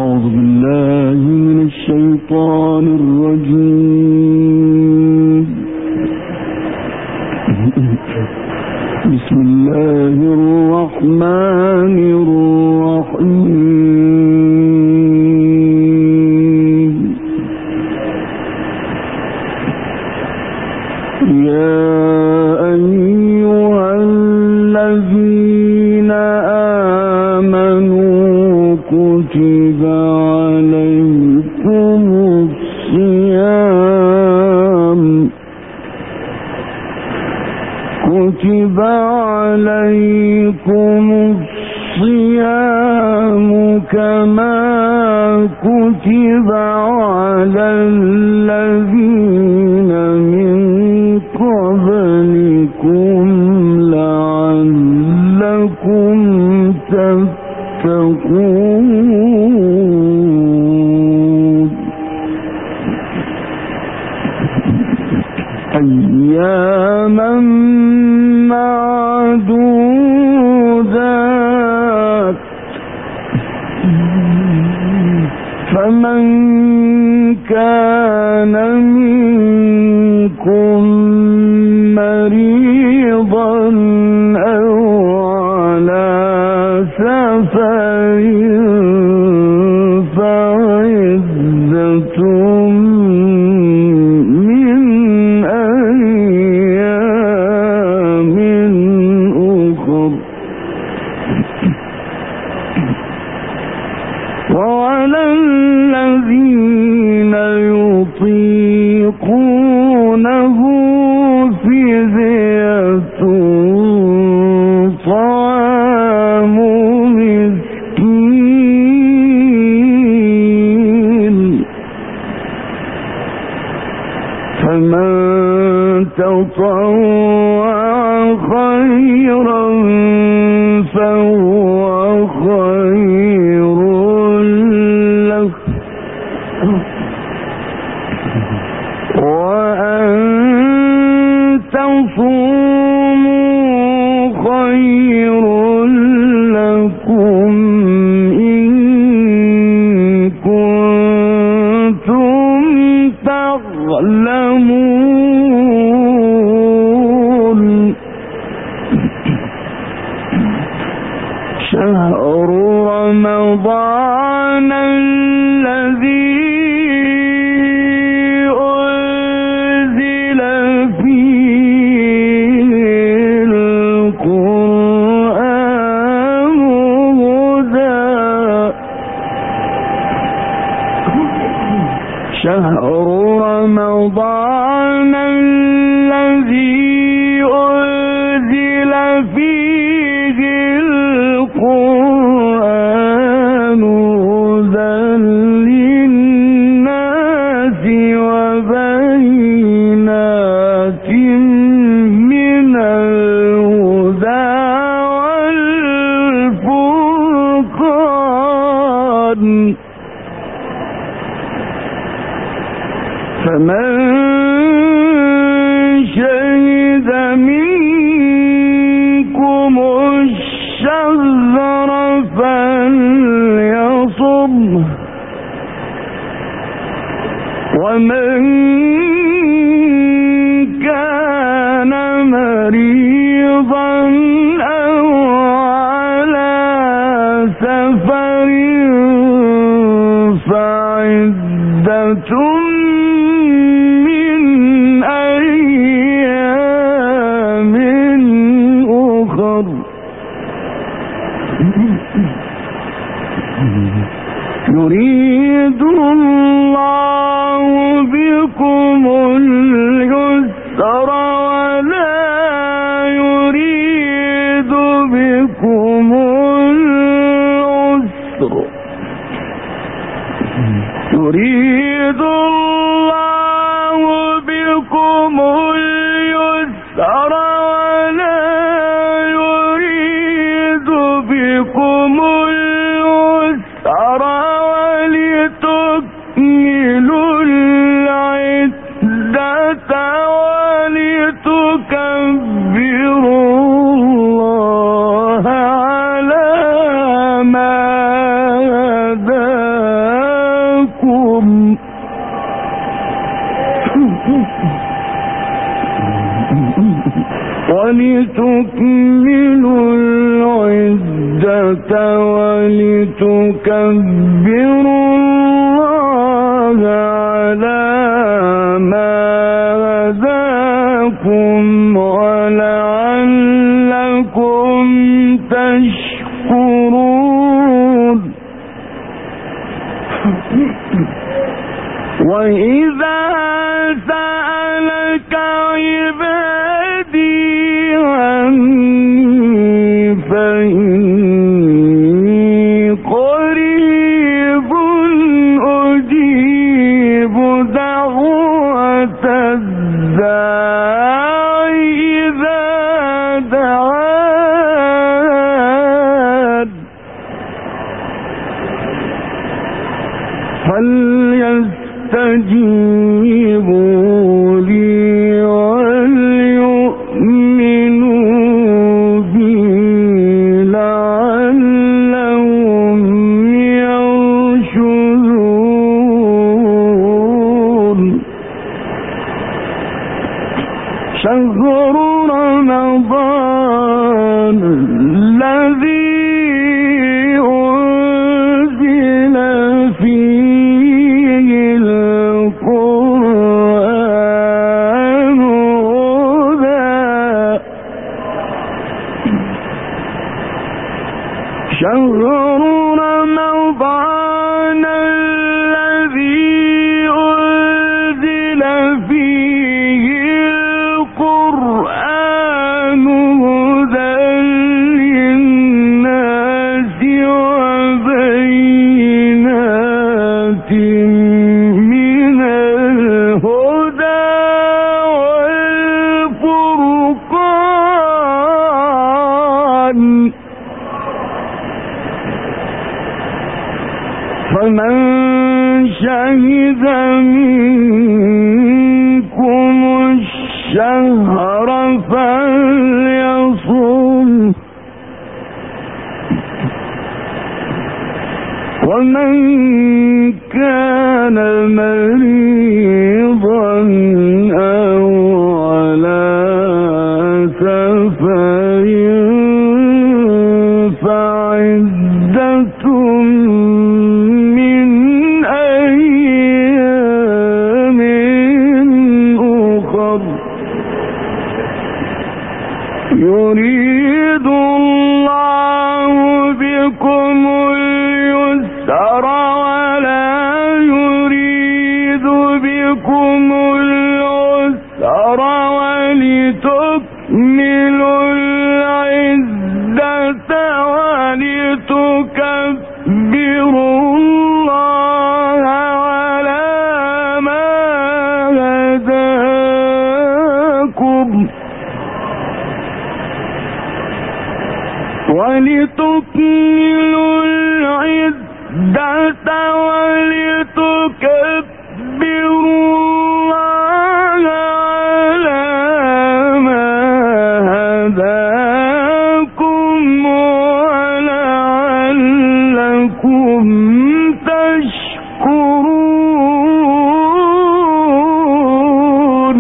أعوذ بالله من الشيطان الرجيم. بسم الله الرحمن الرحيم. يا أيها الذين آمنوا كتب عليكم الصيام كما كتب على الذين من قبلكم لعلكم تتقون. أياما معدودات، فمن كان منكم مريضا أو على سفر فعدة وعلى الذين يطيقونه فدية طعام مسكين، فمن تطوع خيرا فهو خير له، وأن تصوموا خير لكم إن كنتم تعلمون. شهر رمضان الذي أنزل فيه القرآن هدى، شهر رمضان الذي أنزل فيه القرآن هدى للناس وبينات من الهدى والفرقان، فمن شهد منكم الشهر فليصمه، ومن كان مريضا أو على سفر فعدة من أيام أخر. يريد الله بكم اليسر ولا يريد بكم العسر، يريد الله بكم اليسر ولا يريد بكم العسر ولتكملوا العدة ولتكبروا الله على ما هداكم ولتكملوا العدة ولتكبروا الله على ما هداكم ولعلكم تشكرون. وإذا سألك عبادي عني فإني قريب أجيب دعوة الداع إذا دعان فليستجيبوا لي وليؤمنوا بي لعلهم يرشدون. شهر رمضان الذي أنزل فيه القرآن هدى شهر رمضان الذي أنزل فيه القرآن هدى للناس وبينات من الهدى والفرقان فمن شهد منكم الشهر فليصم ومن كان مريضا أو على سفر فعدة من أيام أخر يريد الله بكم اليسر ولا يريد بكم العسر ولتكملوا العدة ولتكبروا الله على ما هداكم ولتكملوا العدة ولتكبروا الله على ما هداكم ولعلكم تشكرون.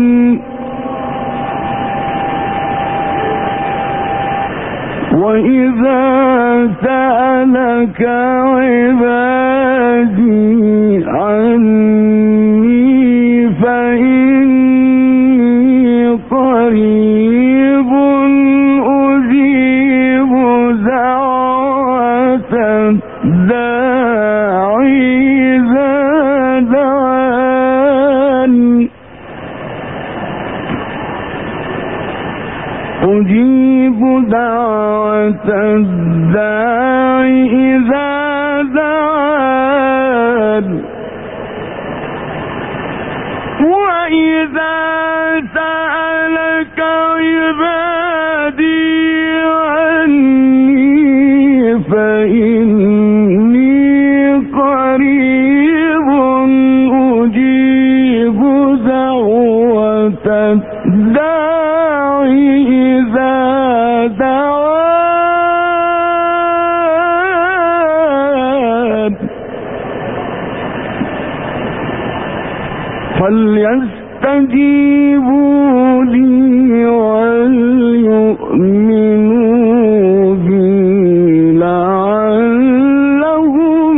وإذا سألك عبادي عني فإني قريب أجيب دعوة الداع إذا دعان أجيب دعوة الداع إذا دعان. وإذا سألك عبادي عني فإني قريب أجيب دعوة الداع إذا دعان فليستجيبوا لي وليؤمنوا بي لعلهم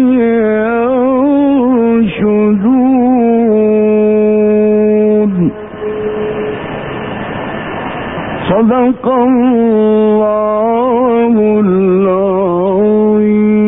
يرشدون. صدق الله العظيم.